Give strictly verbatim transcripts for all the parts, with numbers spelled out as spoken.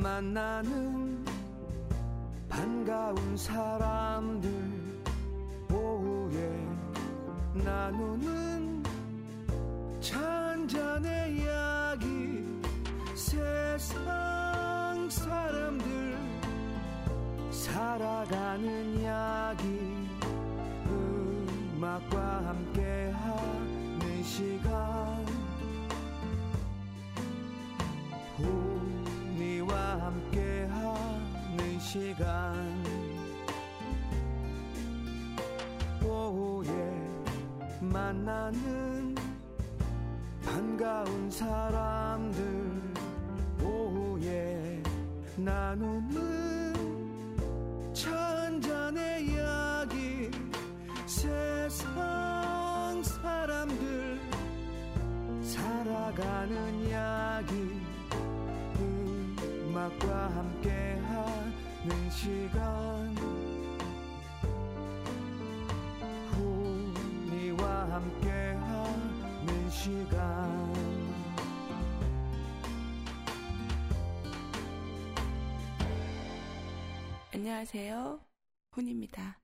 만나는 반가운 사람들 오후에 나누는 차 한잔의 이야기 세상 사람들 살아가는 이야기 음악과 함께하는 시간 우리와 함께하는 시간 오후에 만나는 반가운 사람들 오후에 나누는 차 한잔의 이야기 세상 사람들 살아가는 이야기 음악과 함께하는 시간 우리와 함께하는 시간 안녕하세요. 훈입니다.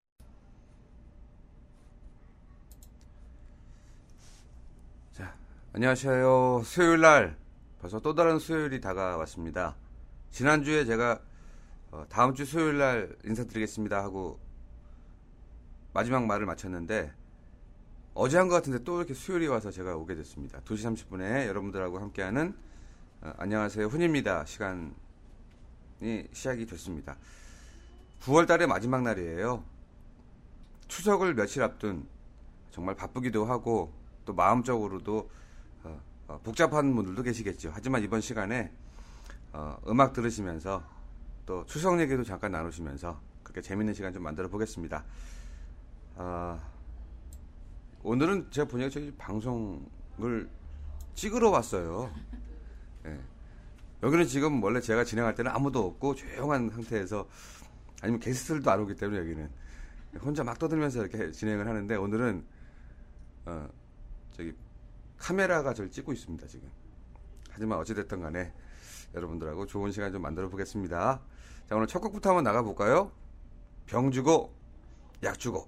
자, 안녕하세요. 수요일날 벌써 또 다른 수요일이 다가왔습니다. 지난주에 제가 어, 다음 주 수요일날 인사드리겠습니다 하고 마지막 말을 마쳤는데 어제 한 것 같은데 또 이렇게 수요일이 와서 제가 오게 됐습니다. 두 시 삼십 분에 여러분들하고 함께하는 어, 안녕하세요 훈입니다 시간이 시작이 됐습니다. 구월 달의 마지막 날이에요. 추석을 며칠 앞둔 정말 바쁘기도 하고 또 마음적으로도 어, 어, 복잡한 분들도 계시겠죠. 하지만 이번 시간에 어, 음악 들으시면서 또 추석 얘기도 잠깐 나누시면서 그렇게 재밌는 시간 좀 만들어 보겠습니다. 어, 오늘은 제가 보니까 저희 방송을 찍으러 왔어요. 네. 여기는 지금 원래 제가 진행할 때는 아무도 없고 조용한 상태에서 아니면 게스트들도 안 오기 때문에 여기는 혼자 막 떠들면서 이렇게 진행을 하는데 오늘은 어, 저기 카메라가 저를 찍고 있습니다 지금. 하지만 어찌됐든 간에 여러분들하고 좋은 시간 좀 만들어 보겠습니다. 자, 오늘 첫 곡부터 한번 나가볼까요? 병 주고 약 주고.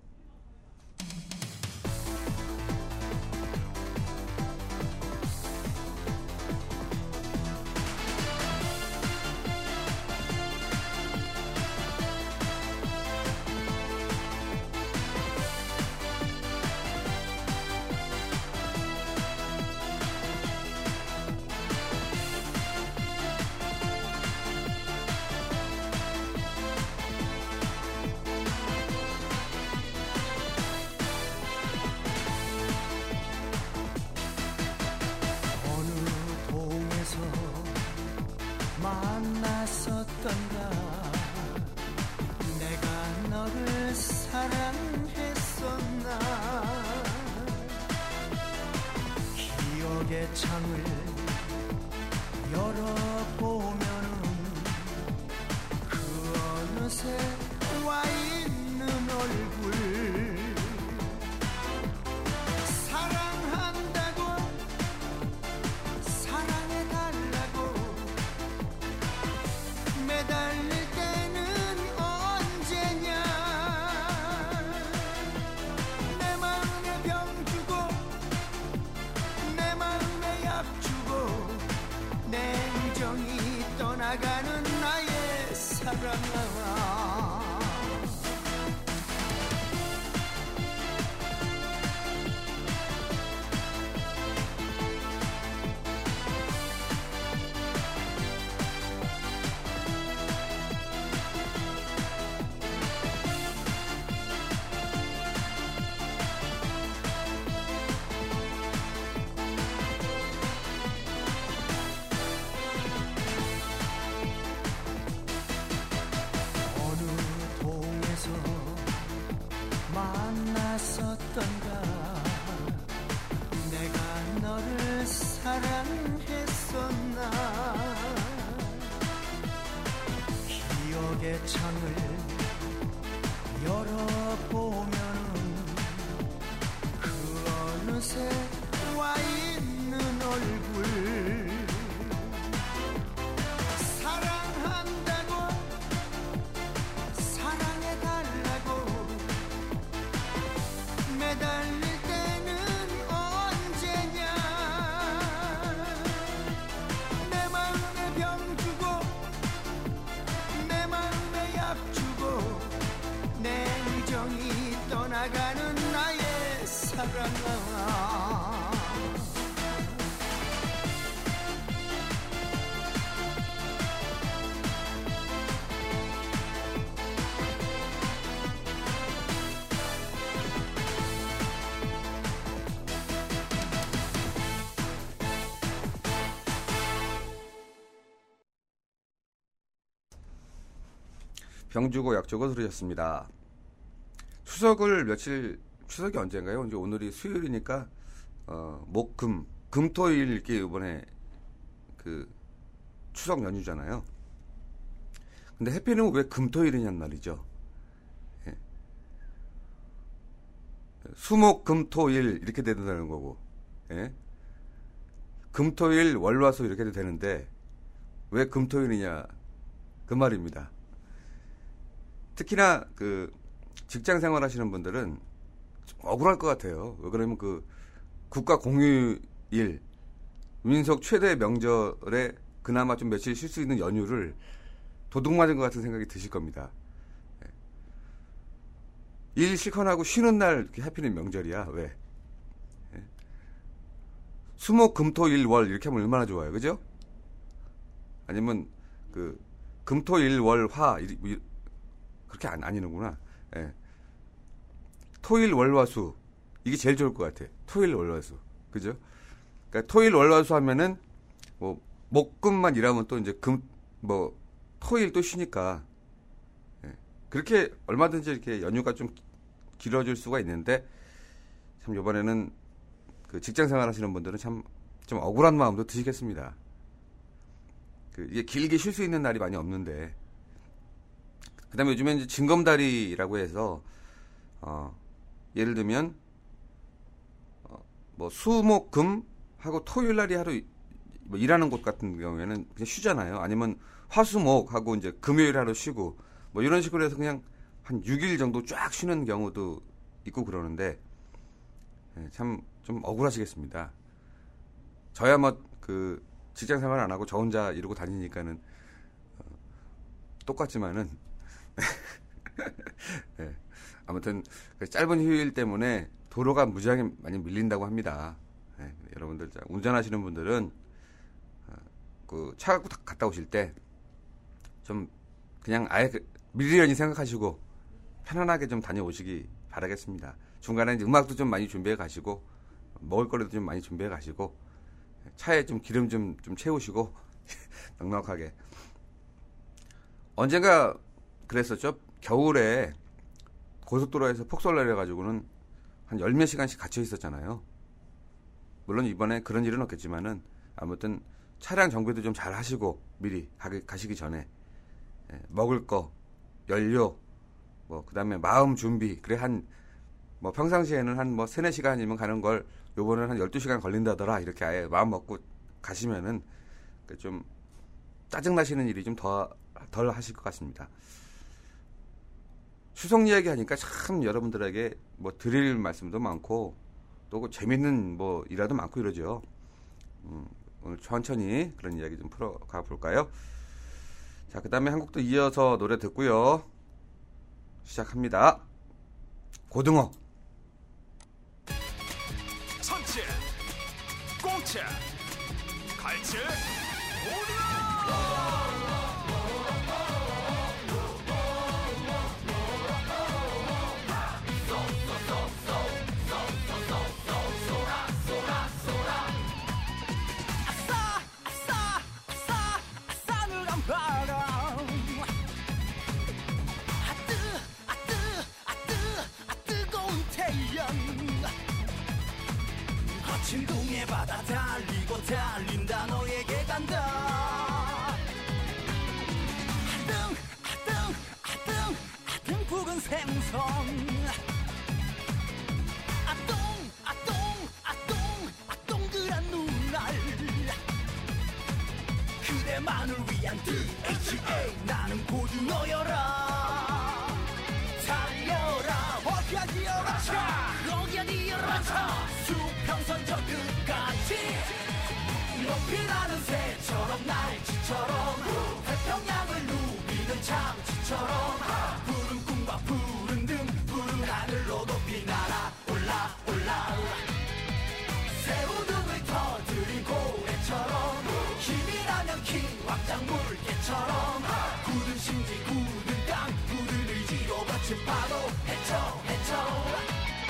만났었던가 내가 너를 사랑했었나 기억의 창을 열어보면은 그 어느새 와있는 얼굴 사랑한다고 사랑해달라고 매달릴 때는 언제냐 내 마음에 병 주고 내 마음에 약 주고 내 우정이 떠나가는 나의 사랑아 만났었던가 내가 너를 사랑했었나 기억의 창을 열어보면은 그 어느새 와있는 얼굴 사랑 떠나가는 나의 사랑아. 병 주고 약 주고 들으셨습니다. 추석을 며칠, 추석이 언젠가요? 이제 오늘이 수요일이니까, 어, 목, 금, 금, 토, 일 이렇게 이번에 그 추석 연휴잖아요. 근데 해피는 왜 금, 토, 일이냔 말이죠. 예. 수, 목, 금, 토, 일 이렇게 된다는 거고, 예. 금, 토, 일, 월, 화, 수 이렇게 되는데 왜 금, 토, 일이냐 그 말입니다. 특히나 그 직장 생활 하시는 분들은 좀 억울할 것 같아요. 왜 그러면 그 국가 공휴일, 민속 최대 명절에 그나마 좀 며칠 쉴 수 있는 연휴를 도둑 맞은 것 같은 생각이 드실 겁니다. 일 실컷 하고 쉬는 날 이렇게 하필이면 명절이야. 왜? 수목 금토 일 월 이렇게 하면 얼마나 좋아요, 그죠? 아니면 그 금토 일 월 화 그렇게 안 아니는구나. 예. 토일 월화수 이게 제일 좋을 것 같아. 토일 월화수, 그죠? 그러니까 토일 월화수 하면은 뭐 목금만 일하면 또 이제 금 뭐 토일 또 쉬니까 예. 그렇게 얼마든지 이렇게 연휴가 좀 길어질 수가 있는데 참 이번에는 그 직장 생활하시는 분들은 참 좀 억울한 마음도 드시겠습니다. 그 이게 길게 쉴 수 있는 날이 많이 없는데. 그다음에 요즘에 이제 징검다리라고 해서 어, 예를 들면 어, 뭐 수목금 하고 토요일 날이 하루 뭐 일하는 곳 같은 경우에는 그냥 쉬잖아요. 아니면 화수목 하고 이제 금요일 하루 쉬고 뭐 이런 식으로 해서 그냥 한 육 일 정도 쫙 쉬는 경우도 있고 그러는데 예, 참 좀 억울하시겠습니다. 저야 뭐 그 직장 생활 안 하고 저 혼자 이러고 다니니까는 어, 똑같지만은 네. 아무튼 그 짧은 휴일 때문에 도로가 무지하게 많이 밀린다고 합니다. 네. 여러분들 운전하시는 분들은 어, 그 차 갖고 갔다 오실 때 좀 그냥 아예 그 미리연히 생각하시고 편안하게 좀 다녀오시기 바라겠습니다. 중간에 이제 음악도 좀 많이 준비해 가시고 먹을 거리도 좀 많이 준비해 가시고 차에 좀 기름 좀, 좀 채우시고 넉넉하게. 언젠가 그랬었죠. 겨울에 고속도로에서 폭설 내려가지고는 한 열 몇 시간씩 갇혀 있었잖아요. 물론 이번에 그런 일은 없겠지만은 아무튼 차량 정비도 좀 잘 하시고 미리 가시기 전에 예, 먹을 거, 연료, 뭐 그다음에 마음 준비. 그래 한 뭐 평상시에는 한 뭐 세네 시간이면 가는 걸 요번에는 한 열두 시간 걸린다더라. 이렇게 아예 마음 먹고 가시면은 좀 짜증 나시는 일이 좀 더 덜 하실 것 같습니다. 추석 이야기 하니까 참 여러분들에게 뭐 드릴 말씀도 많고 또 재밌는 뭐 일화도 많고 이러죠. 음, 오늘 천천히 그런 이야기 좀 풀어가 볼까요? 자, 그 다음에 한 곡도 이어서 노래 듣고요. 시작합니다. 고등어. 천체, 꽁체, 갈치, 오리오! 진동의 바다 달리고 달린다 너에게 간다 아등 아등 아등 아등 붉은 생선 아똥 아똥 아똥 아똥그란 눈알 그대만을 위한 디에이치에이 나는 고등어여라 달려라 어디야디여라 차 어디야디여라 차 수평선 저 끝까지 높이 나는 새처럼 날치처럼 태평양을 누비는 참치처럼 푸른 꿈과 푸른 등 푸른 하늘로 거친 파도 헤쳐 헤쳐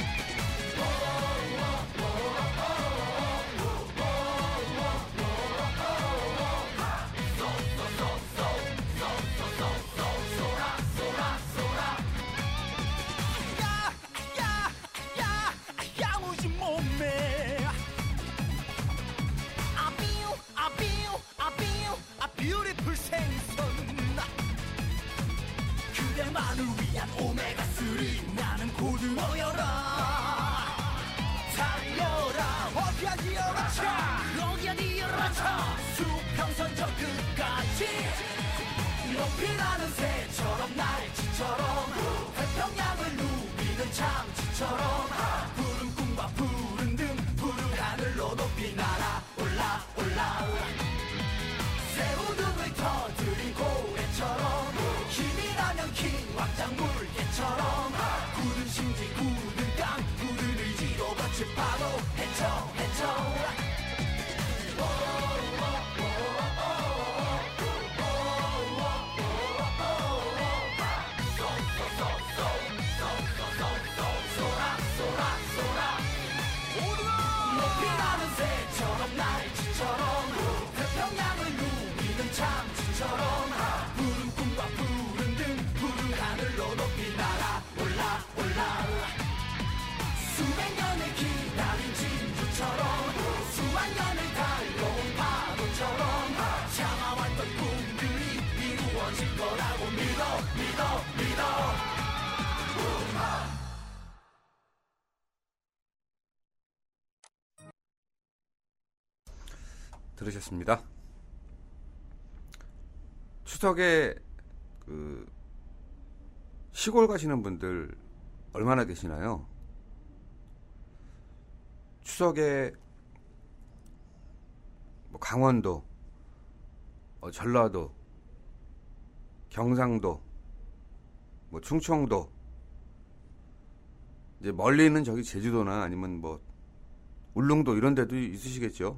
그대만을 위한 오메가삼 나는 고등어여라 달려라 어디야디여라 차 어디야디여라 차 수평선 저 끝까지 높이나는 새처럼 날치처럼 태평양을 누비는 참치처럼 푸른 꿈과 푸른 등 푸른 하늘로 높이 날아 올라 올라 새우등을 터뜨린 고래처럼 힘이 나면 긴 왕장 물개처럼 굳은 심지 굳은 땅 굳은 의지로 거친 파도 헤쳐 헤쳐 높이 나는 새처럼 날치처럼 태평양을 누비는 참치처럼 푸른 꿈과 푸른 등 푸른 하늘로 높이 날아 올라 올라 수백 년을 기다린 진주처럼 수만 년을 달려온 파도처럼 참아왔던 꿈들이 이루어질 거라고 믿어 믿어 믿어 들으셨습니다. 추석에 그 시골 가시는 분들 얼마나 계시나요? 추석에 뭐 강원도, 어, 전라도, 경상도, 뭐 충청도, 이제 멀리는 저기 제주도나 아니면 뭐 울릉도 이런 데도 있으시겠죠.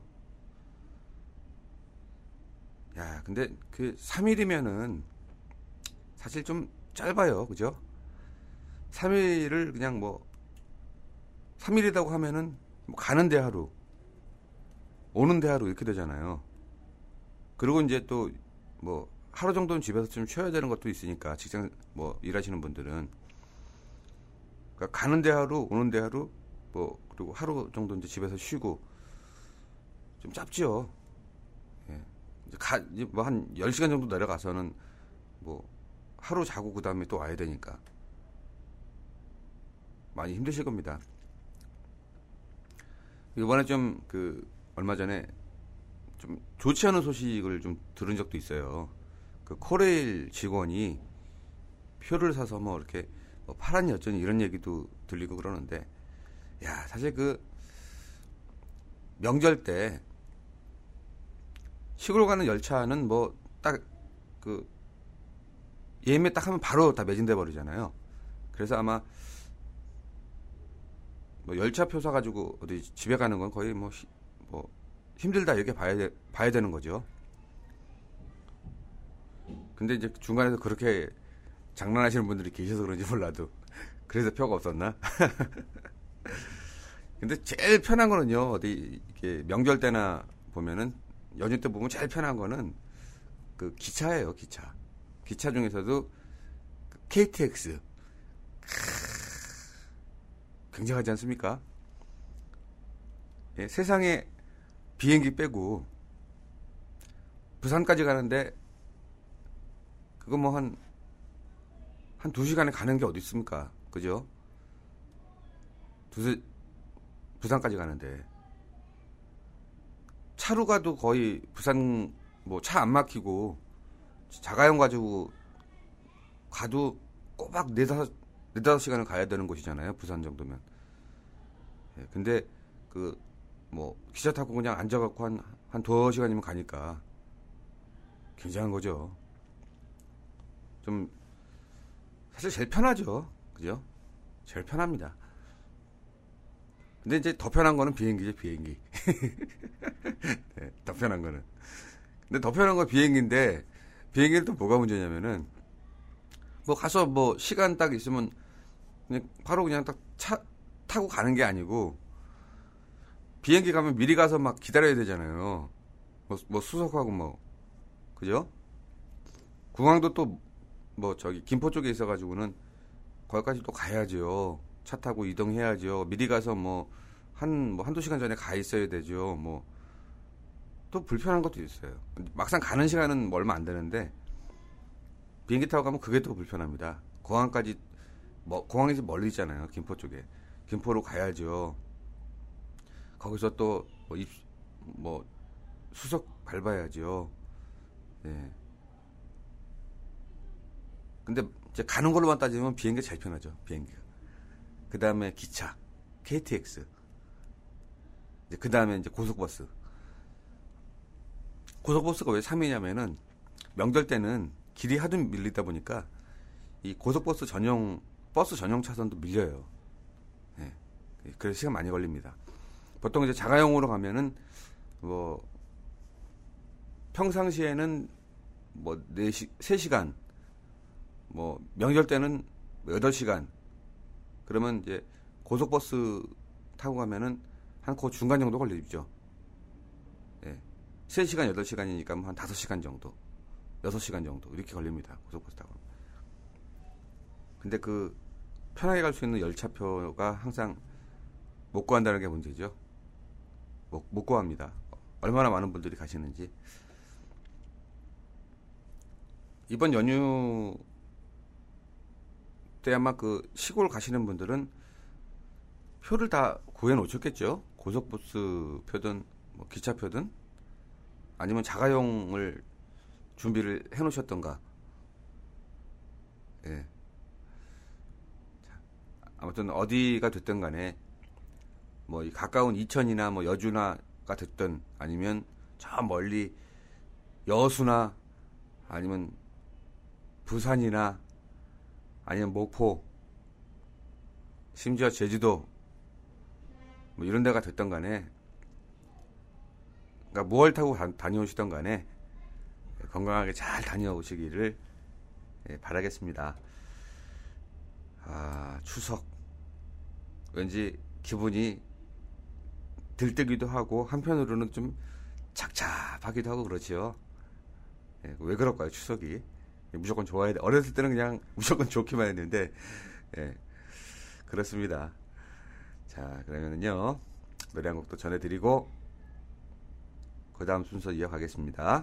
야, 근데 그 삼 일이면은 사실 좀 짧아요. 그죠? 삼 일을 그냥 뭐 삼 일이라고 하면은 뭐 가는데 하루, 오는데 하루 이렇게 되잖아요. 그리고 이제 또 뭐 하루 정도는 집에서 좀 쉬어야 되는 것도 있으니까 직장 뭐 일하시는 분들은 그러니까 가는데 하루, 오는데 하루, 뭐 그리고 하루 정도 이제 집에서 쉬고 좀 짧지요. 예. 가, 뭐 한 열 시간 정도 내려가서는 뭐 하루 자고 그 다음에 또 와야 되니까 많이 힘드실 겁니다. 이번에 좀 그 얼마 전에 좀 좋지 않은 소식을 좀 들은 적도 있어요. 그 코레일 직원이 표를 사서 뭐 이렇게 뭐 팔았니 어쩌니 이런 얘기도 들리고 그러는데, 야, 사실 그 명절 때 시골 가는 열차는 뭐 딱 그 예매 딱 하면 바로 다 매진돼 버리잖아요. 그래서 아마 뭐 열차표 사가지고 어디 집에 가는 건 거의 뭐, 히, 뭐 힘들다 이렇게 봐야 돼, 봐야 되는 거죠. 근데 이제 중간에서 그렇게 장난하시는 분들이 계셔서 그런지 몰라도 그래서 표가 없었나? 근데 제일 편한 거는요, 어디 이렇게 명절 때나 보면은 연휴 때 보면 제일 편한 거는 그 기차예요. 기차. 기차 중에서도 케이티엑스. 굉장하지 않습니까? 예, 세상에 비행기 빼고 부산까지 가는데 그거 뭐 한 한 두 시간에 가는 게 어디 있습니까? 그죠? 두세 부산까지 가는데 차로 가도 거의 부산 뭐 차 안 막히고 자가용 가지고 가도 꼬박 네다섯 네다섯 시간을 가야 되는 곳이잖아요. 부산 정도면. 예, 근데 그 뭐 기차 타고 그냥 앉아갖고 한 한 두어 시간이면 가니까 굉장한 거죠. 좀 사실 제일 편하죠. 그죠? 제일 편합니다. 근데 이제 더 편한 거는 비행기죠. 비행기. 네, 더 편한 거는. 근데 더 편한 건 비행기인데 비행기는 또 뭐가 문제냐면은 뭐 가서 뭐 시간 딱 있으면 그냥 바로 그냥 딱 차 타고 가는 게 아니고 비행기 가면 미리 가서 막 기다려야 되잖아요. 뭐, 뭐 수속하고 뭐 그죠? 공항도 또 뭐 저기 김포 쪽에 있어가지고는 거기까지 또 가야죠. 차 타고 이동해야죠. 미리 가서 뭐 한 뭐 한두 시간 전에 가 있어야 되죠. 뭐 또 불편한 것도 있어요. 막상 가는 시간은 뭐 얼마 안 되는데 비행기 타고 가면 그게 또 불편합니다. 공항까지 뭐 공항에서 멀리 있잖아요. 김포 쪽에 김포로 가야죠. 거기서 또 뭐 입 뭐 수석 밟아야죠. 예. 근데 이제 가는 걸로만 따지면 비행기가 제일 편하죠. 비행기가. 그 다음에 기차, 케이티엑스. 이제 그 다음에 이제 고속버스. 고속버스가 왜 삼 위냐면은 명절 때는 길이 하도 밀리다 보니까 이 고속버스 전용 버스 전용 차선도 밀려요. 예. 그래서 시간 많이 걸립니다. 보통 이제 자가용으로 가면은 뭐 평상시에는 뭐 네 시, 세 시간 뭐 명절 때는 여덟 시간 그러면 이제 고속버스 타고 가면은 한 그 중간 정도 걸리죠. 예. 세 시간 여덟 시간이니까 한 다섯 시간 정도 여섯 시간 정도 이렇게 걸립니다. 고속버스 타고. 근데 그 편하게 갈 수 있는 열차표가 항상 못 구한다는 게 문제죠. 못, 못 구합니다. 얼마나 많은 분들이 가시는지. 이번 연휴 때 아마 그 시골 가시는 분들은 표를 다 구해 놓으셨겠죠. 고속버스 표든 뭐 기차표든 아니면 자가용을 준비를 해 놓으셨던가. 예. 아무튼 어디가 됐든 간에 뭐 이 가까운 이천이나 뭐 여주나가 됐든 아니면 저 멀리 여수나 아니면 부산이나 아니면 목포 심지어 제주도 뭐 이런 데가 됐던 간에 그러니까 무얼 타고 다, 다녀오시던 간에 건강하게 잘 다녀오시기를 예, 바라겠습니다. 아, 추석 왠지 기분이 들뜨기도 하고 한편으로는 좀 착잡하기도 하고 그렇지요. 예, 왜 그럴까요? 추석이 무조건 좋아야 돼. 어렸을 때는 그냥 무조건 좋기만 했는데 예, 그렇습니다. 자, 그러면은요 노래 한 곡도 전해드리고 그 다음 순서 이어가겠습니다.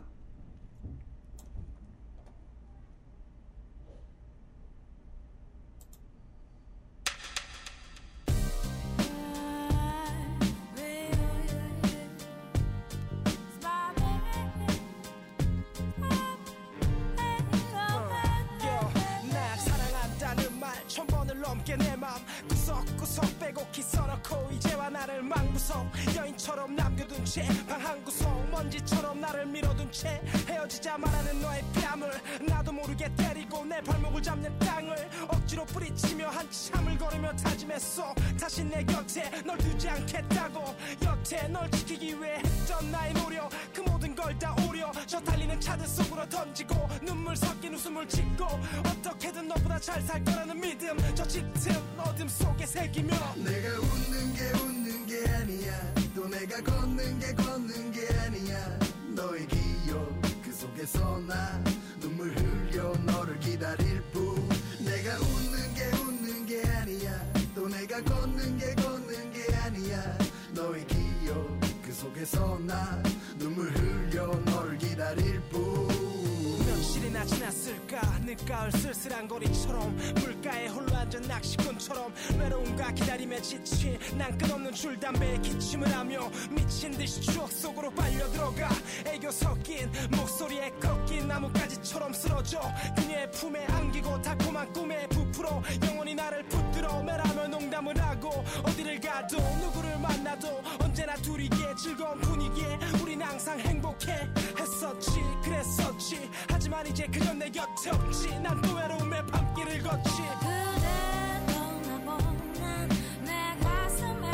구석구석 빼곡히 써놓고 이제와 나를 망부석 여인처럼 남겨둔 채 방 한 구석 먼지처럼 나를 밀어둔 채 헤어지자 말하는 너의 뺨을 나도 모르게 때리고 내 발목을 잡는 땅을 억지로 뿌리치며 한참을 걸으며 다짐했어 다시 내 곁에 널 두지 않겠다고 여태 널 지키기 위해 했던 나의 노력 그 모든 걸 다 오려 저 달리는 차들 속으로 던지고 눈물 섞인 웃음을 짓고 어떻게든 너보다 잘 살 거라는 믿음 저 짙은 어둠 속에 새기며 내가 웃는 게 웃는 게 아니야 또 내가 걷는 게 걷는 게 아니야 너의 기억 그 속에서 나 눈물 흘려 너를 기다릴 뿐 내가 웃는 게 웃는 게 아니야 또 내가 걷는 게 걷는 게 아니야 너의 기억 그 속에서 나 눈물 흘려 너를 기다릴 뿐 며칠이나 지났을까 늦가을 쓸쓸한 거리처럼 물가에 홀로 앉은 낚시꾼처럼 외로움과 기다림에 지친 난 끝없는 줄담배에 기침을 하며 미친 듯이 추억 속으로 빨려들어가 애교 섞인 목소리에 꺾인 나뭇가지처럼 쓰러져 그녀의 품에 안기고 달콤한 꿈에 부풀어 영원히 나를 붙들어 매라며 농담을 하고 어디를 가도 누구를 만나도 언제나 둘이게 즐거운 분위기에 우린 항상 행복해 했었지 그랬었지 하지만 이제 그건 내 곁에 없지 난 또 외로움의 밤길을 걷지 그대 떠나보낸 내 가슴에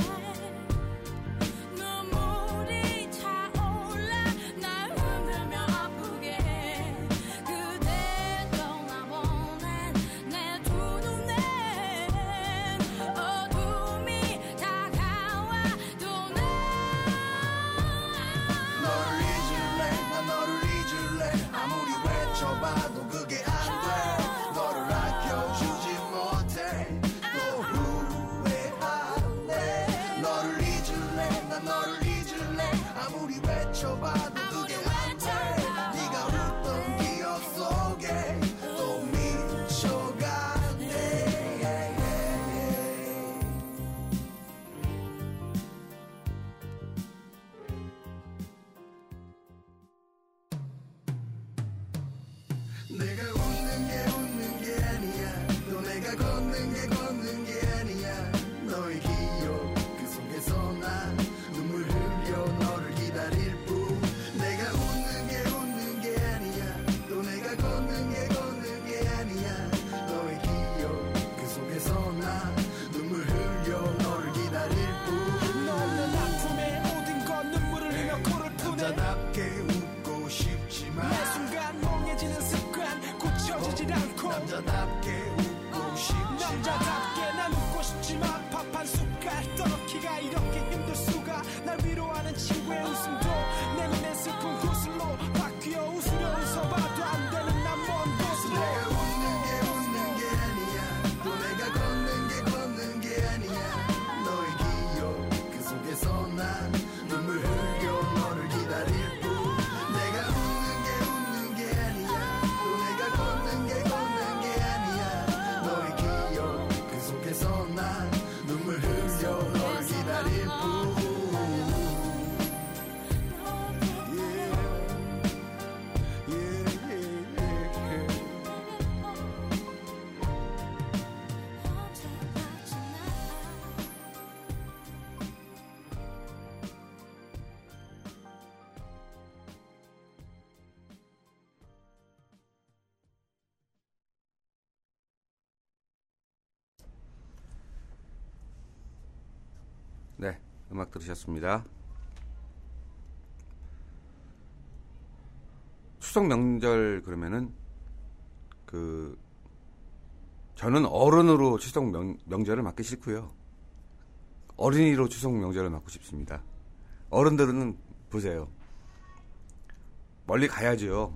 눈물이 차올라 날 흔들며 아프게 해 그대 떠나보낸 네, 음악 들으셨습니다. 추석 명절 그러면은 그 저는 어른으로 추석 명, 명절을 맞기 싫고요. 어린이로 추석 명절을 맞고 싶습니다. 어른들은 보세요. 멀리 가야죠.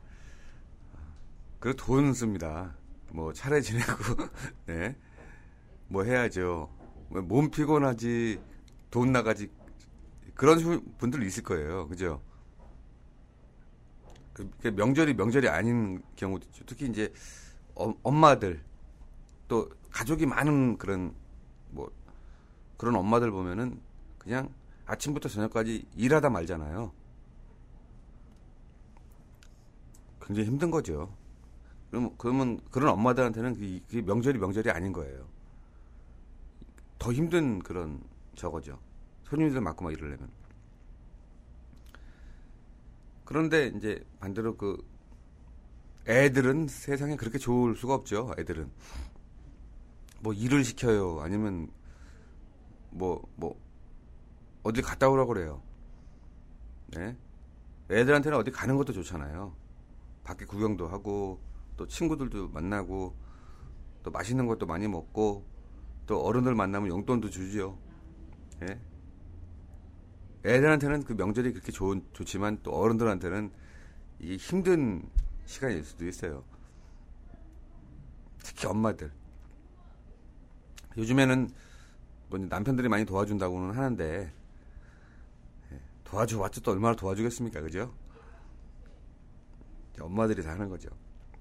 그리고 돈 씁니다. 뭐 차례 지내고 네, 뭐 해야죠. 몸 피곤하지 돈 나가지 그런 분들 있을 거예요. 그죠? 그 명절이 명절이 아닌 경우도 있죠. 특히 이제 어, 엄마들 또 가족이 많은 그런 뭐 그런 엄마들 보면은 그냥 아침부터 저녁까지 일하다 말잖아요. 굉장히 힘든 거죠. 그럼 그러면 그런 엄마들한테는 그게, 그게 명절이 명절이 아닌 거예요. 더 힘든 그런 저거죠. 손님들 맞고 막 이러려면. 그런데 이제 반대로 그 애들은 세상에 그렇게 좋을 수가 없죠. 애들은 뭐 일을 시켜요. 아니면 뭐 뭐 어디 갔다 오라고 그래요. 네? 애들한테는 어디 가는 것도 좋잖아요. 밖에 구경도 하고 또 친구들도 만나고 또 맛있는 것도 많이 먹고 또 어른들 만나면 용돈도 주죠. 예? 애들한테는 그 명절이 그렇게 좋은, 좋지만 또 어른들한테는 이 힘든 시간일 수도 있어요. 특히 엄마들. 요즘에는 뭐 남편들이 많이 도와준다고는 하는데 도와줘봤자 또 얼마나 도와주겠습니까? 그죠? 엄마들이 다 하는 거죠.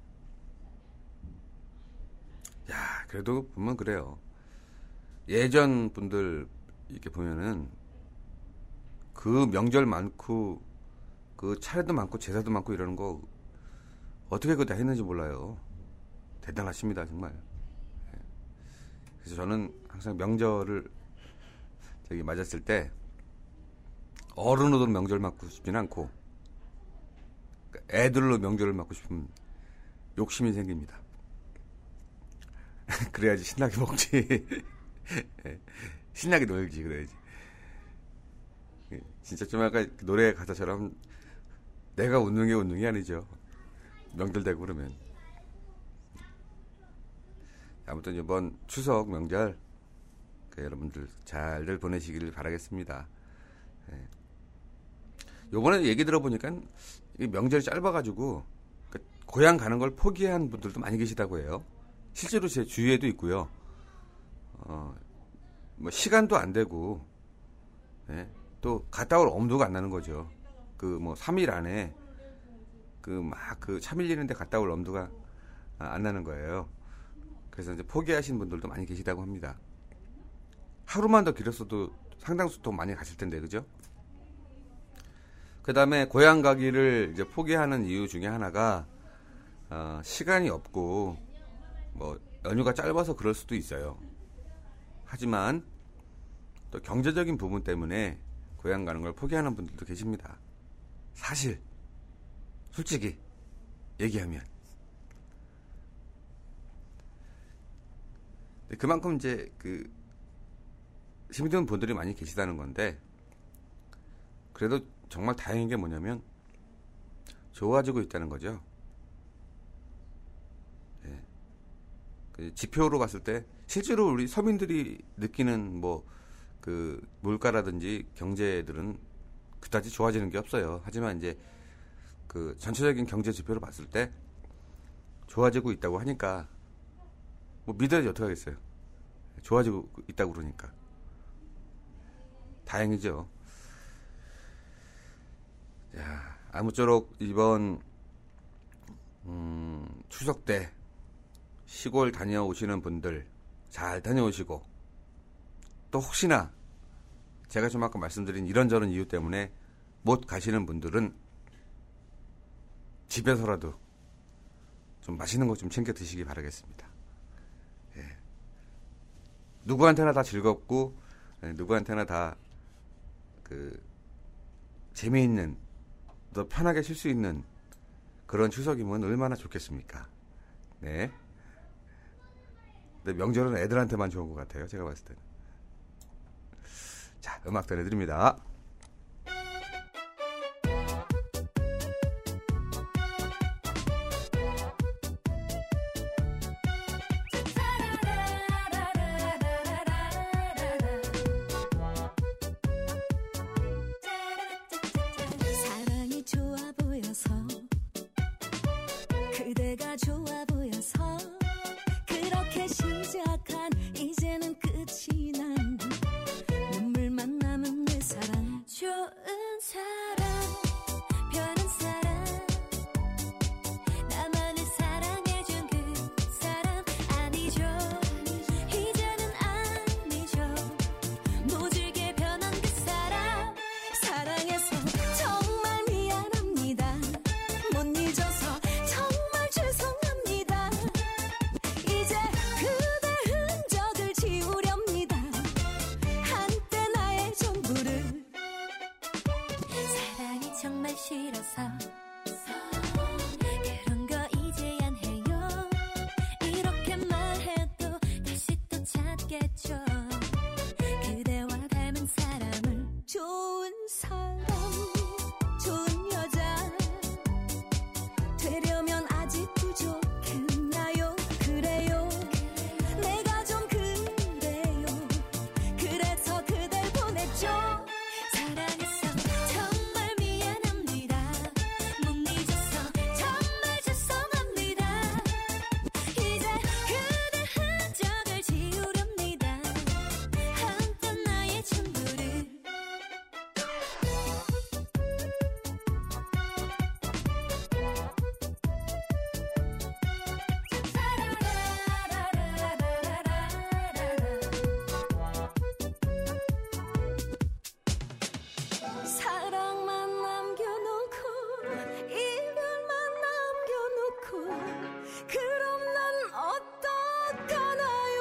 야, 그래도 보면 그래요. 예전 분들 이렇게 보면은 그 명절 많고 그 차례도 많고 제사도 많고 이러는 거 어떻게 그거 다 했는지 몰라요. 대단하십니다, 정말. 그래서 저는 항상 명절을 저기 맞았을 때 어른으로 명절 맞고 싶지는 않고 애들로 명절을 맞고 싶으면 욕심이 생깁니다. 그래야지 신나게 먹지. 신나게 놀지, 그래야지. 진짜 좀 아까 노래 가사처럼 내가 웃는 게 웃는 게 아니죠. 명절 되고 그러면. 아무튼 이번 추석 명절 그 여러분들 잘들 보내시기를 바라겠습니다. 예. 요번에 얘기 들어보니까 명절이 짧아가지고 고향 가는 걸 포기한 분들도 많이 계시다고 해요. 실제로 제 주위에도 있고요. 어, 뭐 시간도 안 되고 예. 또 갔다 올 엄두가 안 나는 거죠. 그 뭐 삼 일 안에 그 막 그 차 밀리는데 갔다 올 엄두가 안 나는 거예요. 그래서 이제 포기하신 분들도 많이 계시다고 합니다. 하루만 더 길었어도 상당수 더 많이 가실 텐데, 그죠? 그 다음에 고향 가기를 이제 포기하는 이유 중에 하나가 어, 시간이 없고 뭐 연휴가 짧아서 그럴 수도 있어요. 하지만 또 경제적인 부분 때문에 고향 가는 걸 포기하는 분들도 계십니다. 사실 솔직히 얘기하면 그만큼 이제 그 힘든 분들이 많이 계시다는 건데 그래도 정말 다행인 게 뭐냐면 좋아지고 있다는 거죠. 예. 그 지표로 봤을 때 실제로 우리 서민들이 느끼는 뭐 그 물가라든지 경제들은 그다지 좋아지는 게 없어요. 하지만 이제 그 전체적인 경제 지표로 봤을 때 좋아지고 있다고 하니까 뭐 믿어야지 어떡하겠어요. 좋아지고 있다고 그러니까 다행이죠. 자, 아무쪼록 이번 음, 추석 때 시골 다녀오시는 분들 잘 다녀오시고 또 혹시나 제가 좀 아까 말씀드린 이런저런 이유 때문에 못 가시는 분들은 집에서라도 좀 맛있는 거 좀 챙겨 드시기 바라겠습니다. 예. 누구한테나 다 즐겁고 예, 누구한테나 다 그 재미있는 더 편하게 쉴 수 있는 그런 추석이면 얼마나 좋겠습니까? 네. 근데 명절은 애들한테만 좋은 것 같아요. 제가 봤을 때는. 음악 전해드립니다. 사랑이 좋아 보여서 그대가 좋아 보여서 그렇게 시작한 이제는 끝이 난 눈물만 남은 내 사랑 좋은 사람 별은 사람 나만을 사랑해준 그 사람 아니죠 이제는 아니죠 모질게 변한 그 사람 사랑해서 정말 미안합니다 못 잊어서 정말 죄송합니다 이제 그대 흔적을 지우렵니다 한때 나의 전부를 사랑이 정말 싫어서 그런 거 이제 안 해요 이렇게 말해도 다시 또 찾겠죠 그대와 닮은 사람을 좋은 사람 좋은 여자 되려면 아직 부족했나요 그래요 내가 좀 그래요 그래서 그댈 보냈죠 사랑했어 정말 미안합니다 못 잊었어 정말 죄송합니다 이제 그대 흔적을 지우렵니다 한때 나의 전부를 사랑만 남겨놓고 이별만 남겨놓고 그럼 난 어떡하나요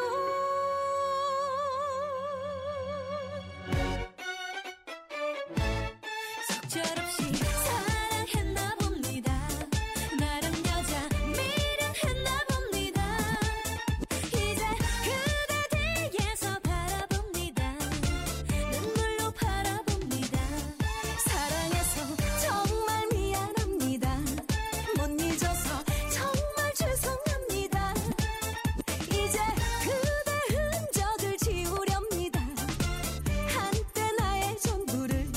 속절없이 사랑했나 봅니다 나란 여자 미련했나 봅니다 이제 그대 뒤에서 바라봅니다 눈물로 바라봅니다 사랑해서 정말 미안합니다 못 잊어서 정말 죄송합니다 이제 그대 흔적을 지우렵니다 한때 나의 전부를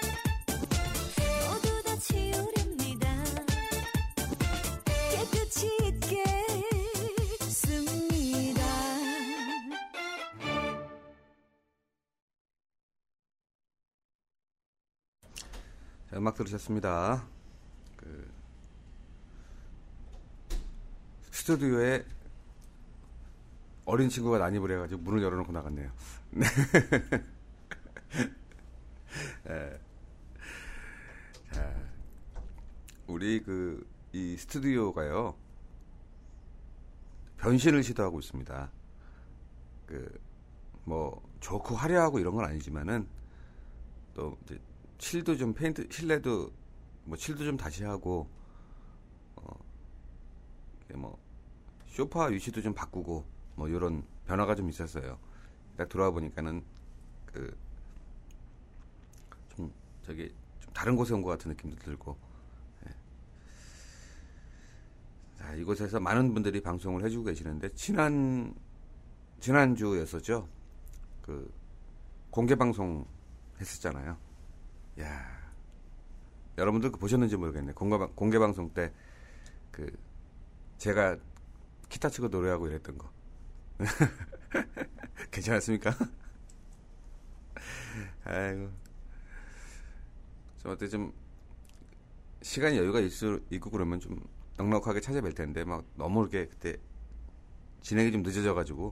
모두 다 지우렵니다 깨끗이 잊겠습니다 자, 음악 들으셨습니다. 그 스튜디오에 어린 친구가 난입을 해가지고 문을 열어놓고 나갔네요. 네. 예. 자, 우리 그 이 스튜디오가요 변신을 시도하고 있습니다. 그 뭐 좋고 화려하고 이런 건 아니지만은 또 이제 칠도 좀 페인트 실내도 뭐 칠도 좀 다시 하고 어, 뭐 소파 위치도 좀 바꾸고 뭐 이런 변화가 좀 있었어요. 딱 들어와 보니까는 그 좀 저기 좀 다른 곳에 온 것 같은 느낌도 들고. 예. 자, 이곳에서 많은 분들이 방송을 해주고 계시는데 지난 지난주였었죠. 그 공개 방송 했었잖아요. 야, 여러분들 그 보셨는지 모르겠네. 공개, 공개 방송 때 그 제가 기타 치고 노래하고 이랬던 거 괜찮았습니까? 아이고, 좀 어때 좀 시간이 여유가 있을, 있고 그러면 좀 넉넉하게 찾아뵐 텐데 막 너무 이렇게 그때 진행이 좀 늦어져가지고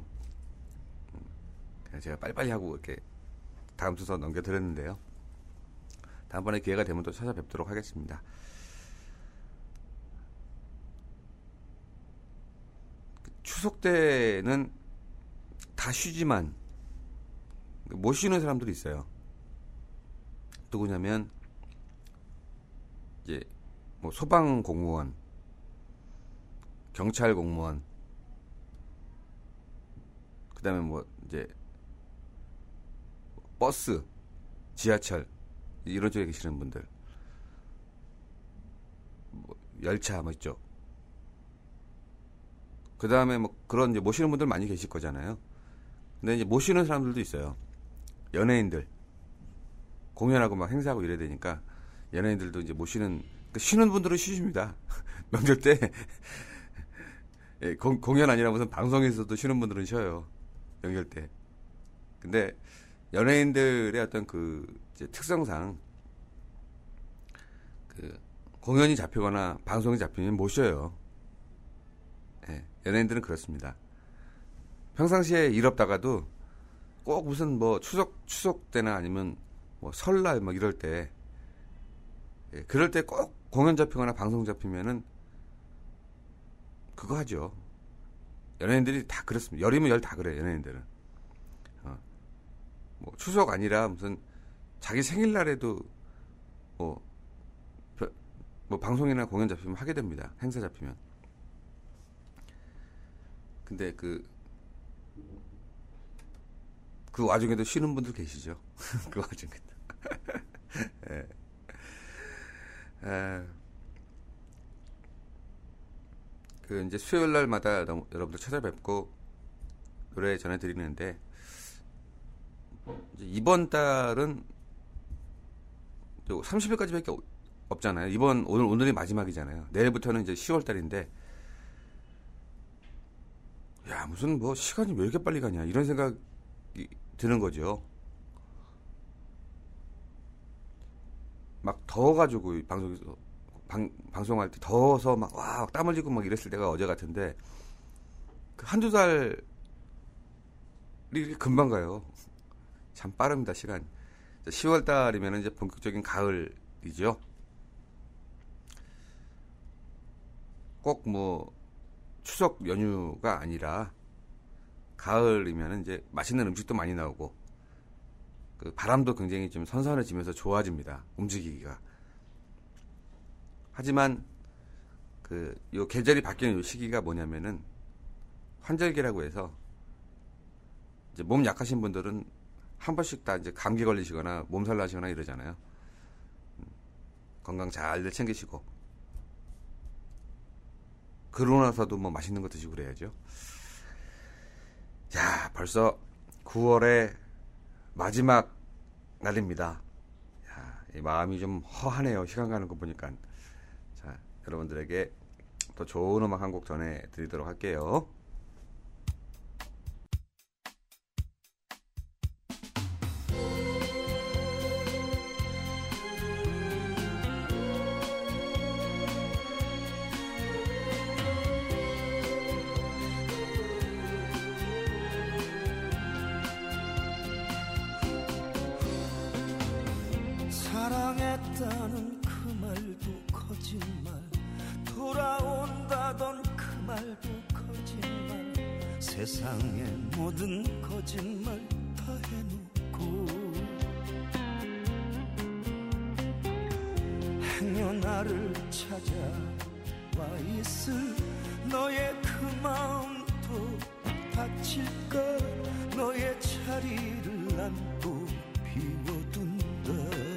제가 빨리빨리 하고 이렇게 다음 순서 넘겨드렸는데요. 다음번에 기회가 되면 또 찾아뵙도록 하겠습니다. 추석 때는 다 쉬지만 못 쉬는 사람들이 있어요. 누구냐면 이제 뭐 소방 공무원, 경찰 공무원, 그다음에 뭐 이제 버스 지하철 이런 쪽에 계시는 분들, 뭐 열차 뭐 이쪽. 그 다음에 뭐 그런 이제 모시는 분들 많이 계실 거잖아요. 근데 이제 모시는 사람들도 있어요. 연예인들 공연하고 막 행사하고 이래야 되니까 연예인들도 이제 모시는, 그러니까 쉬는 분들은 쉬십니다. 명절 때 예, 공, 공연 아니라 무슨 방송에서도 쉬는 분들은 쉬어요. 명절 때. 근데 연예인들의 어떤 그 이제 특성상 그 공연이 잡히거나 방송이 잡히면 못 쉬어요. 예, 연예인들은 그렇습니다. 평상시에 일 없다가도 꼭 무슨 뭐 추석 추석 때나 아니면 뭐 설날 뭐 이럴 때, 예, 그럴 때 꼭 공연 잡히거나 방송 잡히면은 그거 하죠. 연예인들이 다 그렇습니다. 열이면 열 다 그래, 연예인들은. 어. 뭐 추석 아니라 무슨 자기 생일날에도 뭐, 뭐 방송이나 공연 잡히면 하게 됩니다. 행사 잡히면. 근데 그, 그 와중에도 쉬는 분들 계시죠. 그 와중에도. 예. 아, 그 이제 수요일 날마다 여러분들 찾아뵙고 노래 전해드리는데, 이제 이번 달은 삼십 일까지밖에 없잖아요. 이번 오늘 오늘이 마지막이잖아요. 내일부터는 이제 시월 달인데, 야 무슨 뭐 시간이 왜 이렇게 빨리 가냐 이런 생각이 드는 거죠. 막 더워가지고 방송에서 방, 방송할 때 더워서 막 와 땀 흘리고 막 이랬을 때가 어제 같은데, 그 한두 달이 금방 가요. 참 빠릅니다, 시간. 시월 달이면 이제 본격적인 가을이죠. 꼭 뭐 추석 연휴가 아니라 가을이면 이제 맛있는 음식도 많이 나오고, 그 바람도 굉장히 좀 선선해지면서 좋아집니다, 움직이기가. 하지만 그 요 계절이 바뀌는 요 시기가 뭐냐면은 환절기라고 해서 이제 몸 약하신 분들은 한 번씩 다 이제 감기 걸리시거나 몸살 나시거나 이러잖아요. 건강 잘들 챙기시고, 그러고 나서도 뭐 맛있는 거 드시고 그래야죠. 자, 벌써 구월의 마지막 날입니다. 야, 이 마음이 좀 허하네요. 시간 가는 거 보니까. 자, 여러분들에게 또 좋은 음악 한 곡 전해드리도록 할게요. 사랑했다는 그 말도 거짓말, 돌아온다던 그 말도 거짓말, 세상의 모든 거짓말 다 해놓고 행여 나를 찾아와 있을 너의 그 마음도 다칠까, 너의 자리를 난 또 비워둔다.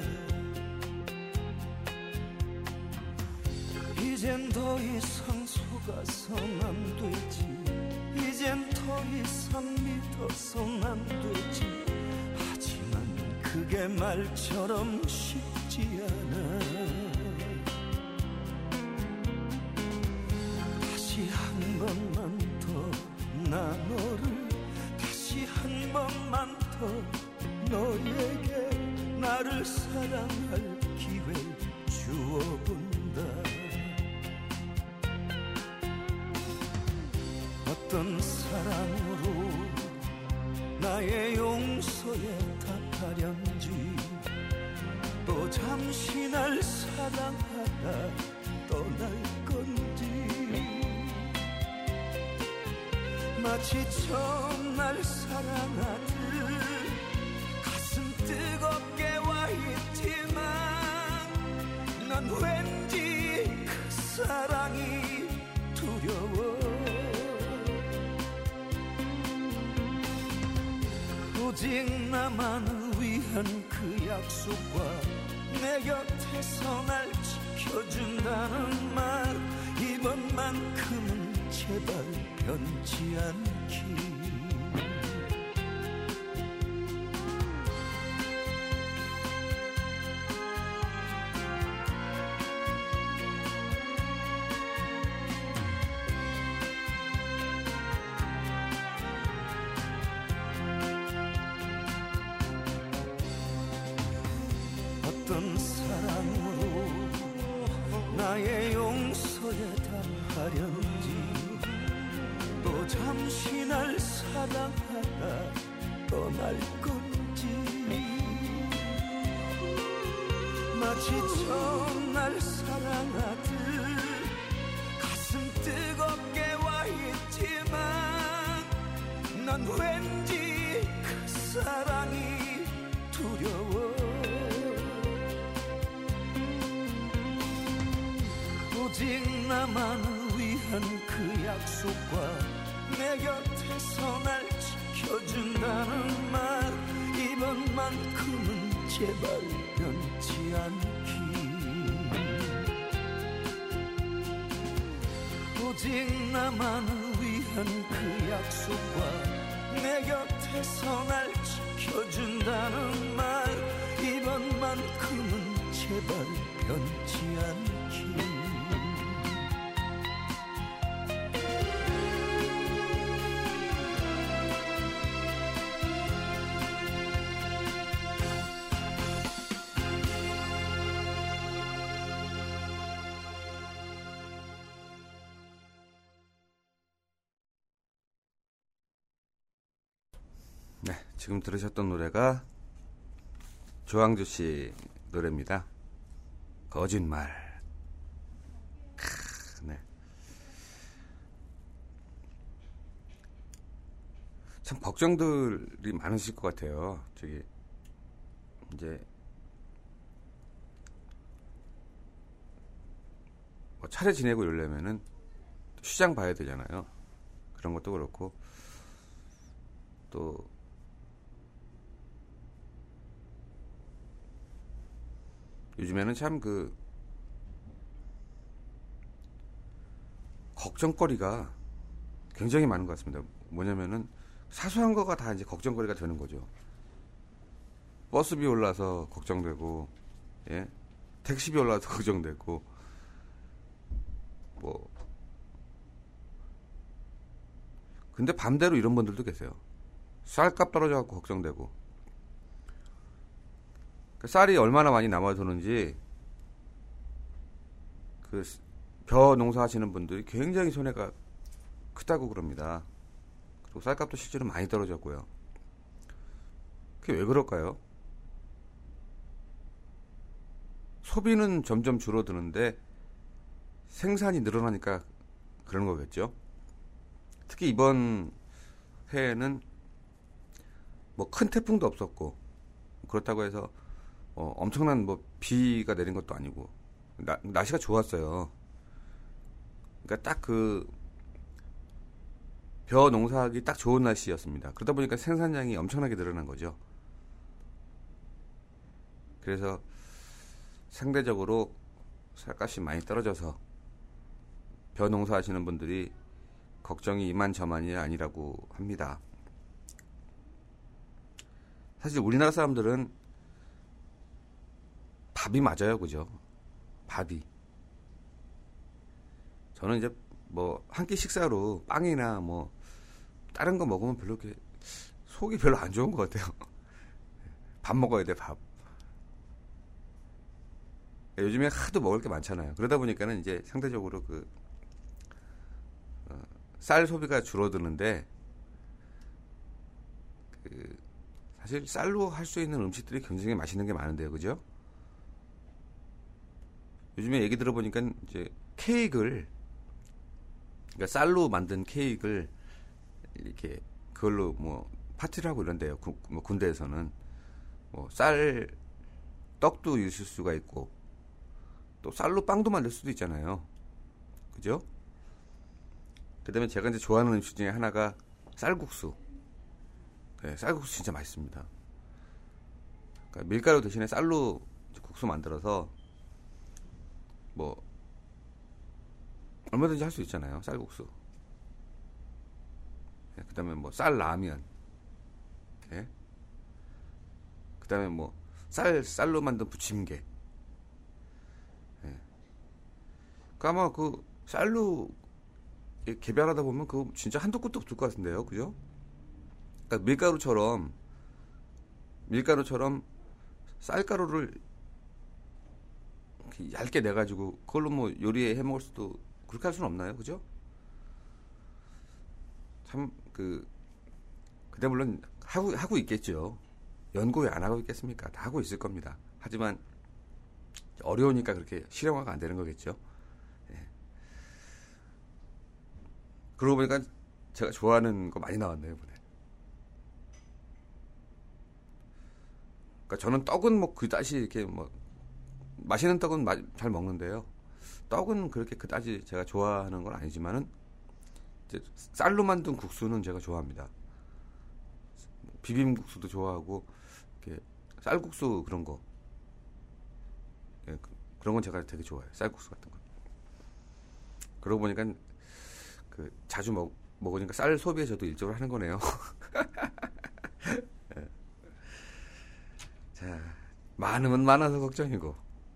이젠 더 이상 속아선 안 되지, 이젠 더 이상 믿어선 안 되지. 하지만 그게 말처럼 쉽지 않아. 다시 한 번만 더 나 너를, 다시 한 번만 더 너에게 나를 사랑할 기회 주어본다. 어떤 사랑으로 나의 용서에 답하련지, 또 잠시 날 사랑하다 떠날 건지. 마치 처음 날 사랑하듯 가슴 뜨겁게 와 있지만, 난 왠지 그 사랑이 두려워. 오직 나만을 위한 위한 그 약속과 내 곁에서 날 지켜준다는 말 이번만큼은 제발 변치 않기 어떤 사랑으로 나의 용서에 답하련지 또 잠시 날 사랑하다 떠날 건지 마치 처음 날 사랑하듯 가슴 뜨겁게 와 있지만 난 왠지 그 사랑이 두려워 오직 나만을 위한 그 약속과 내 곁에서 날 지켜준다는 말 이번만큼은 제발 변치 않기 오직 나만을 위한 그 약속과 내 곁에서 날 지켜준다는 말 이번만큼은 제발 변치 않기 네, 지금 들으셨던 노래가 조항조 씨 노래입니다. 거짓말. 크, 네. 참 걱정들이 많으실 것 같아요. 저기 이제 뭐 차례 지내고 이러려면은 시장 봐야 되잖아요. 그런 것도 그렇고 또 요즘에는 참 그 걱정거리가 굉장히 많은 것 같습니다. 뭐냐면은 사소한 거가 다 이제 걱정거리가 되는 거죠. 버스비 올라서 걱정되고, 예, 택시비 올라서 걱정되고, 뭐. 근데 반대로 이런 분들도 계세요. 쌀값 떨어져갖고 걱정되고. 그 쌀이 얼마나 많이 남아도는지 그 벼 농사하시는 분들이 굉장히 손해가 크다고 그럽니다. 그리고 쌀값도 실제로 많이 떨어졌고요. 그게 왜 그럴까요? 소비는 점점 줄어드는데 생산이 늘어나니까 그런 거겠죠. 특히 이번 해에는 뭐 큰 태풍도 없었고 그렇다고 해서 어, 엄청난 뭐 비가 내린 것도 아니고 나, 날씨가 좋았어요. 그러니까 딱 그 벼 농사하기 딱 좋은 날씨였습니다. 그러다 보니까 생산량이 엄청나게 늘어난 거죠. 그래서 상대적으로 쌀값이 많이 떨어져서 벼 농사하시는 분들이 걱정이 이만저만이 아니라고 합니다. 사실 우리나라 사람들은 밥이 맞아요, 그죠? 밥이. 저는 이제 뭐 한 끼 식사로 빵이나 뭐 다른 거 먹으면 별로 이렇게 속이 별로 안 좋은 것 같아요. 밥 먹어야 돼, 밥. 요즘에 하도 먹을 게 많잖아요. 그러다 보니까는 이제 상대적으로 그 어, 쌀 소비가 줄어드는데 그 사실 쌀로 할 수 있는 음식들이 굉장히 맛있는 게 많은데요, 그죠? 요즘에 얘기 들어보니까 이제 케이크를, 그러니까 쌀로 만든 케이크를 이렇게 그걸로 뭐 파티를 하고 이런데요. 구, 뭐 군대에서는 뭐 쌀 떡도 있을 수가 있고 또 쌀로 빵도 만들 수도 있잖아요. 그죠? 그다음에 제가 이제 좋아하는 음식 중에 하나가 쌀국수. 네, 쌀국수 진짜 맛있습니다. 그러니까 밀가루 대신에 쌀로 국수 만들어서 뭐 얼마든지 할 수 있잖아요. 쌀국수. 예, 그다음에 뭐 쌀라면. 예? 그다음에 뭐 쌀 쌀로 만든 부침개. 예. 그러니까 아마 그 쌀로 개발하다 보면 그 진짜 한도 끝도 없을 것 같은데요, 그죠? 그러니까 밀가루처럼 밀가루처럼 쌀가루를 이렇게 얇게 내 가지고 그걸로 뭐 요리에 해 먹을 수도 그렇게 할 수는 없나요, 그죠? 참 그 근데 물론 하고 하고 있겠죠. 연구 왜 안 하고 있겠습니까? 다 하고 있을 겁니다. 하지만 어려우니까 그렇게 실용화가 안 되는 거겠죠. 예. 그러고 보니까 제가 좋아하는 거 많이 나왔네요, 이번에. 그러니까 저는 떡은 뭐 그다지 이렇게 뭐 맛있는 떡은 마, 잘 먹는데요. 떡은 그렇게 그다지 제가 좋아하는 건 아니지만은 이제 쌀로 만든 국수는 제가 좋아합니다. 비빔국수도 좋아하고 이렇게 쌀국수 그런 거, 예, 그, 그런 건 제가 되게 좋아해요. 쌀국수 같은 거. 그러고 보니까 그 자주 먹 먹으니까 쌀 소비에 저도 일조를 하는 거네요. 예. 자, 많으면 많아서 걱정이고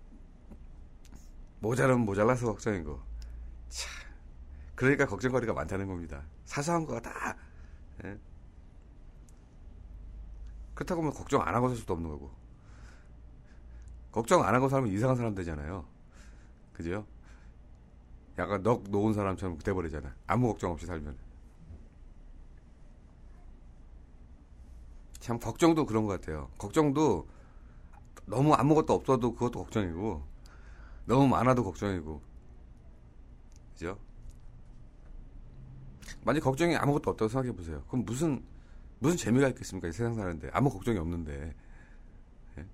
모자라면 모자라서 걱정이고 참 그러니까 걱정거리가 많다는 겁니다. 사소한 거가 다 예. 그렇다고 뭐 걱정 안 하고 살 수도 없는 거고 걱정 안 하고 살면 이상한 사람 되잖아요. 그죠? 약간 넋 놓은 사람처럼 돼버리잖아. 아무 걱정 없이 살면. 참 걱정도 그런 것 같아요. 걱정도 너무 아무것도 없어도 그것도 걱정이고 너무 많아도 걱정이고 그죠? 만약 걱정이 아무것도 없다고 생각해 보세요. 그럼 무슨 무슨 재미가 있겠습니까? 이 세상 사는데 아무 걱정이 없는데 예?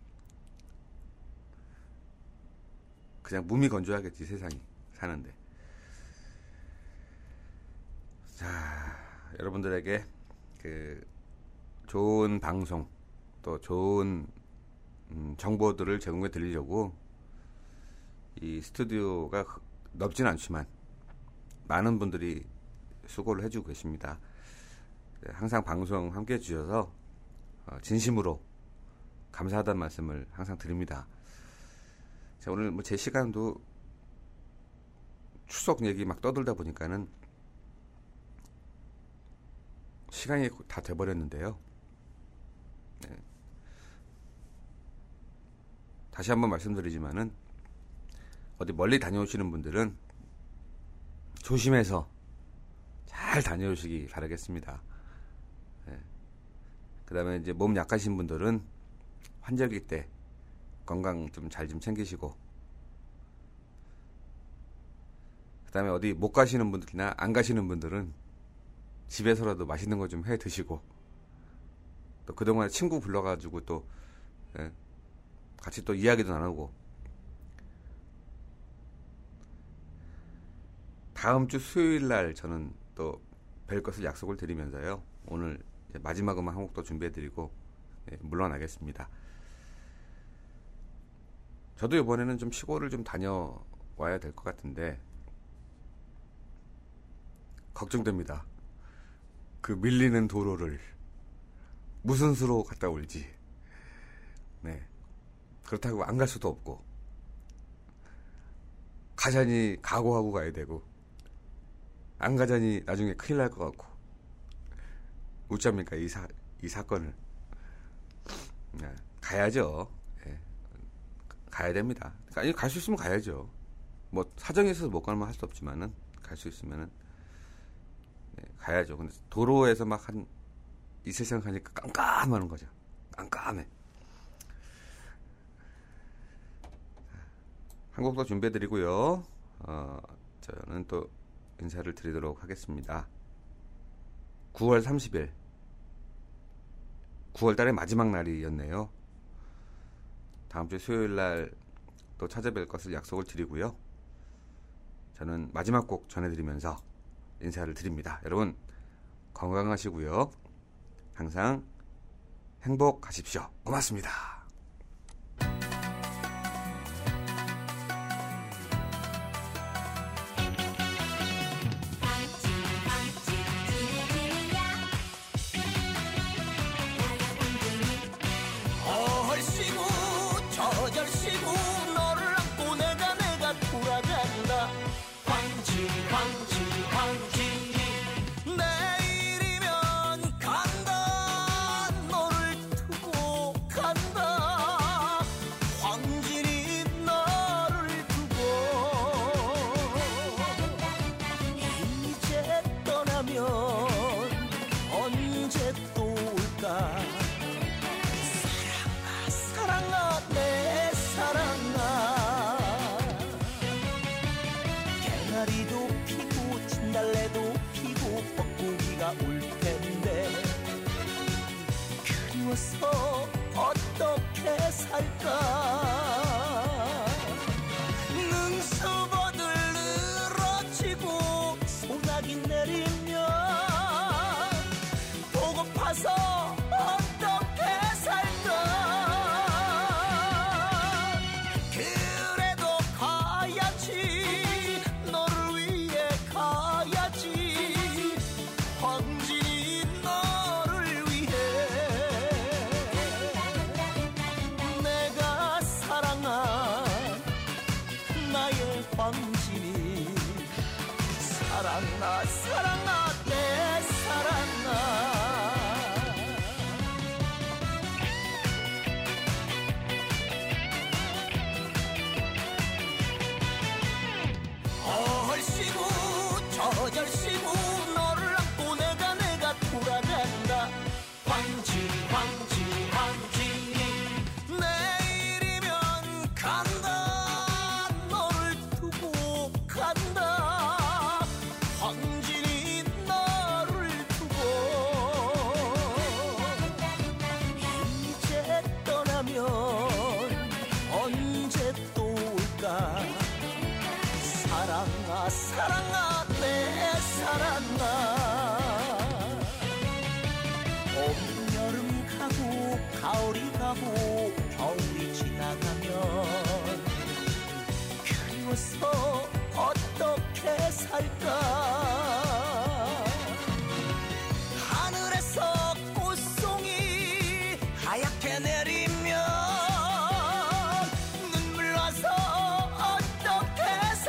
그냥 무미건조하겠지 세상이 사는데. 자, 여러분들에게 그 좋은 방송 또 좋은 음, 정보들을 제공해 드리려고 이 스튜디오가 넓진 않지만 많은 분들이 수고를 해주고 계십니다. 항상 방송 함께 해주셔서 진심으로 감사하다는 말씀을 항상 드립니다. 자, 오늘 뭐 제 시간도 추석 얘기 막 떠들다 보니까는 시간이 다 돼버렸는데요. 네. 다시 한번 말씀드리지만은 어디 멀리 다녀오시는 분들은 조심해서 잘 다녀오시기 바라겠습니다. 네. 그 다음에 이제 몸 약하신 분들은 환절기 때 건강 좀 잘 좀 챙기시고, 그 다음에 어디 못 가시는 분들이나 안 가시는 분들은 집에서라도 맛있는 거 좀 해 드시고, 또 그동안 친구 불러가지고 또 예, 같이 또 이야기도 나누고, 다음 주 수요일 날 저는 또 뵐 것을 약속을 드리면서요, 오늘 이제 마지막 음악 한 곡 더 준비해드리고 예, 물러나겠습니다. 저도 이번에는 좀 시골을 좀 다녀와야 될 것 같은데 걱정됩니다. 그 밀리는 도로를 무슨 수로 갔다 올지. 네, 그렇다고 안 갈 수도 없고, 가자니 각오하고 가야 되고, 안 가자니 나중에 큰일 날 것 같고. 어쩝니까 이, 사, 이 사건을. 네, 가야죠. 네, 가야 됩니다. 아니, 갈 수 있으면 가야죠. 뭐 사정이 있어서 못 가면 할 수 없지만은 갈 수 있으면은 네, 가야죠. 근데 도로에서 막 한 이틀 생각하니까 깜깜하는 거죠. 깜깜해. 한 곡 더 준비해드리고요. 어, 저는 또 인사를 드리도록 하겠습니다. 구월 삼십일, 구월 달의 마지막 날이었네요. 다음 주 수요일 날 또 찾아뵐 것을 약속을 드리고요. 저는 마지막 곡 전해드리면서 인사를 드립니다. 여러분 건강하시고요. 항상 행복하십시오. 고맙습니다. 저절 쉬고 너를 안고 내가 내가 돌아간다. 황지 황지 황지 내일이면 간다. 너를 두고 간다. 황진이 너를 두고 이제 떠나면 언제 또 올까. 사랑아 사랑아 내 사랑아. 개나리도 피고 진달래도 피고 벚고기가 올 텐데 그리워서 어떻게 살까. 능수버들 늘어지고 소나기 내리면 보고파서 어떻게 살까. 그래도 가야지. 너를 위해 가야지. 황진이 너를 위해. 내가 사랑한 나의 황진이. 사랑아 사랑아 내 사랑아. 얼씨구 저절 쉬고 너를 안고 내가 내가 돌아간다. 황지 황지 황진이 내일이면 간다. 너를 두고 간다. 황진이 너를 두고 이제 떠나면 언제 또 올까. 사랑아 사랑아 내 사랑아. 봄 여름 가고 가을이 가고 겨울이 지나가면 그리워서 어떻게 살까. 하늘에서 꽃송이 하얗게 내리면 눈물 나서 어떻게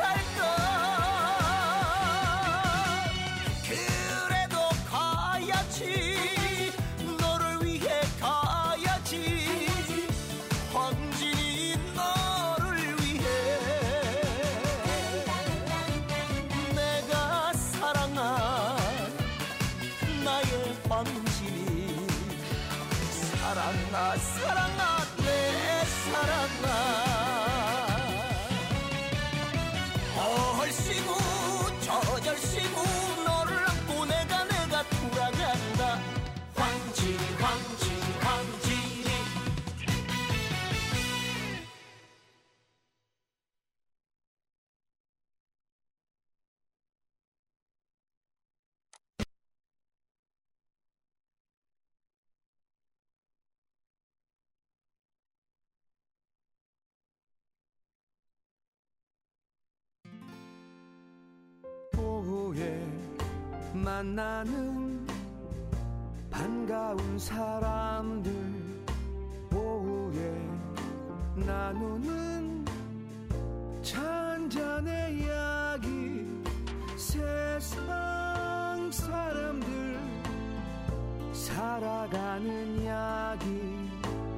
살까. 그래도 가야지. 너를 위해 가야지. 황진이 너를 위해. 내가 사랑한 나의 황진이. 사랑아 사랑아 내 사랑아. 얼씨구 저절 쉬고 너를 안고 내가 내가 돌아간다. 황지 황지 황진이. 오후에 만나는 반가운 사람들. 오후에 나누는 차 한잔의 이야기. 세상 사람들 살아가는 이야기.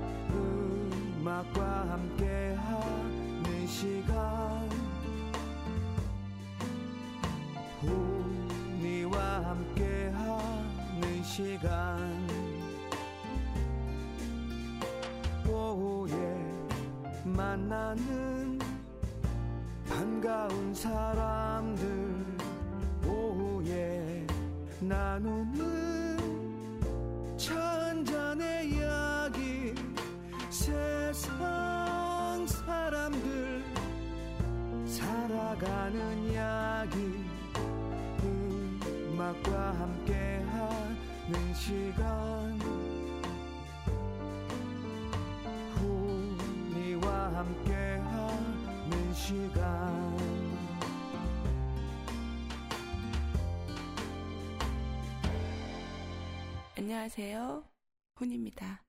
음악과 함께하는 시간. 우리와 함께하는 시간. 오후에 만나는 반가운 사람들. 오후에 나누는 차 한잔의 이야기. 세상 사람들 살아가는 이야기. 음악과 함께하는 시간. 우리와 함께하는 시간. 안녕하세요. 훈입니다.